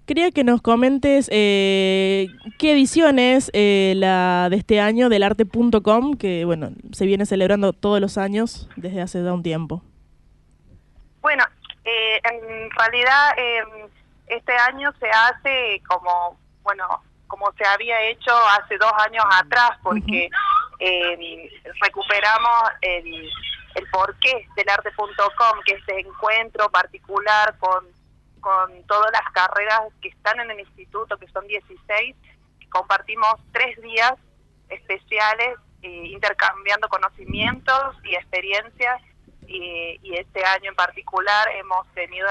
Quería que nos comentes qué edición es la de este año del arte.com, que bueno, se viene celebrando todos los años desde hace ya un tiempo. Bueno, en realidad este año se hace como se había hecho hace 2 años atrás, porque recuperamos el porqué del arte.com, que es este encuentro particular con todas las carreras que están en el instituto, que son 16, compartimos 3 días especiales intercambiando conocimientos y experiencias, y este año en particular hemos tenido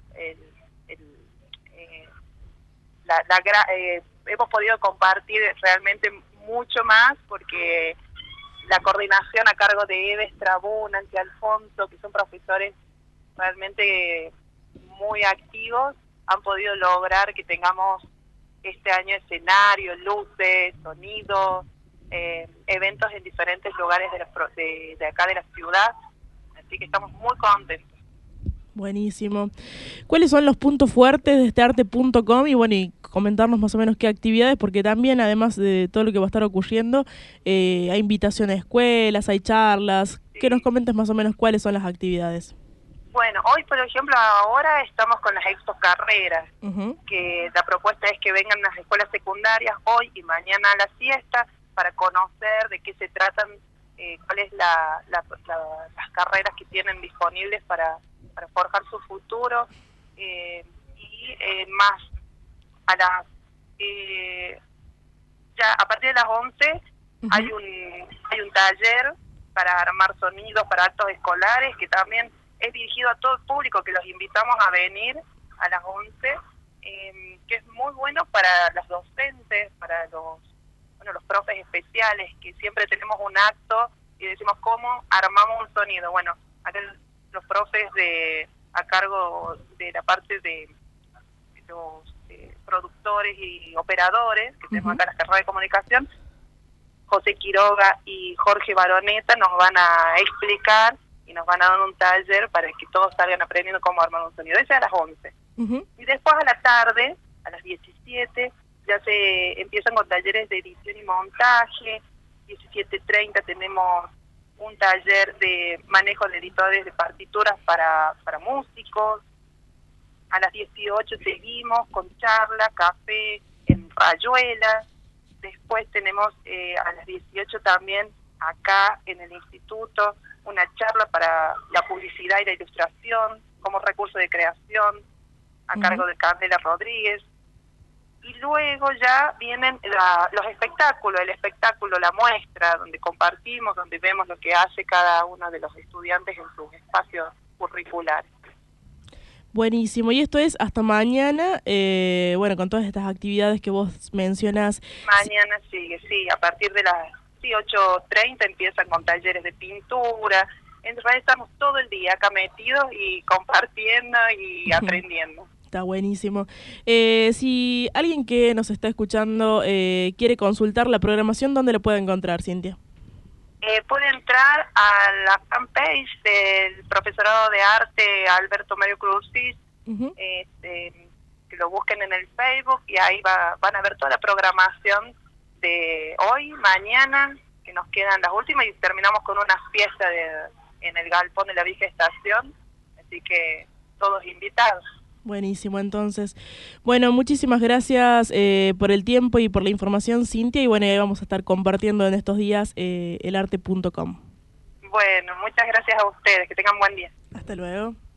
hemos podido compartir realmente mucho más, porque la coordinación a cargo de Eve Estrabón, Nancy Alfonso, que son profesores realmente muy activos, han podido lograr que tengamos este año escenario, luces, sonidos, eventos en diferentes lugares de acá de la ciudad, así que estamos muy contentos. Buenísimo. ¿Cuáles son los puntos fuertes de este arte.com? Y bueno, y comentarnos más o menos qué actividades, porque también, además de todo lo que va a estar ocurriendo, hay invitación a escuelas, hay charlas. Sí. Que nos comentes más o menos cuáles son las actividades. Bueno, hoy, por ejemplo, ahora estamos con las expo carreras, que la propuesta es que vengan las escuelas secundarias hoy y mañana a la siesta para conocer de qué se tratan, cuáles las carreras que tienen disponibles para forjar su futuro, y más ya a partir de las 11 hay un taller para armar sonidos para actos escolares, que también es dirigido a todo el público, que los invitamos a venir a las 11, que es muy bueno para las docentes, para los profes especiales, que siempre tenemos un acto y decimos cómo armamos un sonido. Bueno, acá los profes a cargo de la parte de los productores y operadores, que tenemos acá en la carrera de comunicación, José Quiroga y Jorge Baroneta, nos van a explicar y nos van a dar un taller para que todos salgan aprendiendo cómo armar un sonido. Ese a las 11. Y después a la tarde, a las 17, ya se empiezan con talleres de edición y montaje. 17:30 tenemos un taller de manejo de editores de partituras para músicos. A las 18 seguimos con charla, café en Rayuela. Después tenemos a las 18 también acá en el instituto una charla para la publicidad y la ilustración como recurso de creación a cargo de Candela Rodríguez. Y luego ya vienen los espectáculos, el espectáculo, la muestra, donde compartimos, donde vemos lo que hace cada uno de los estudiantes en sus espacios curriculares. Buenísimo, y esto es hasta mañana, bueno, con todas estas actividades que vos mencionas. Mañana sigue, sí, a partir de las 8:30 empiezan con talleres de pintura. En realidad estamos todo el día acá metidos y compartiendo y aprendiendo. Está buenísimo. Si alguien que nos está escuchando quiere consultar la programación, ¿dónde lo puede encontrar, Cintia? Puede entrar a la fanpage del Profesorado de Arte Alberto Mario Crucis, que lo busquen en el Facebook, y ahí van a ver toda la programación de hoy, mañana, que nos quedan las últimas, y terminamos con una fiesta en el galpón de la vieja estación, así que todos invitados. Buenísimo, entonces. Bueno, muchísimas gracias por el tiempo y por la información, Cintia, y bueno, ahí vamos a estar compartiendo en estos días el arte.com. Bueno, muchas gracias a ustedes, que tengan buen día. Hasta luego.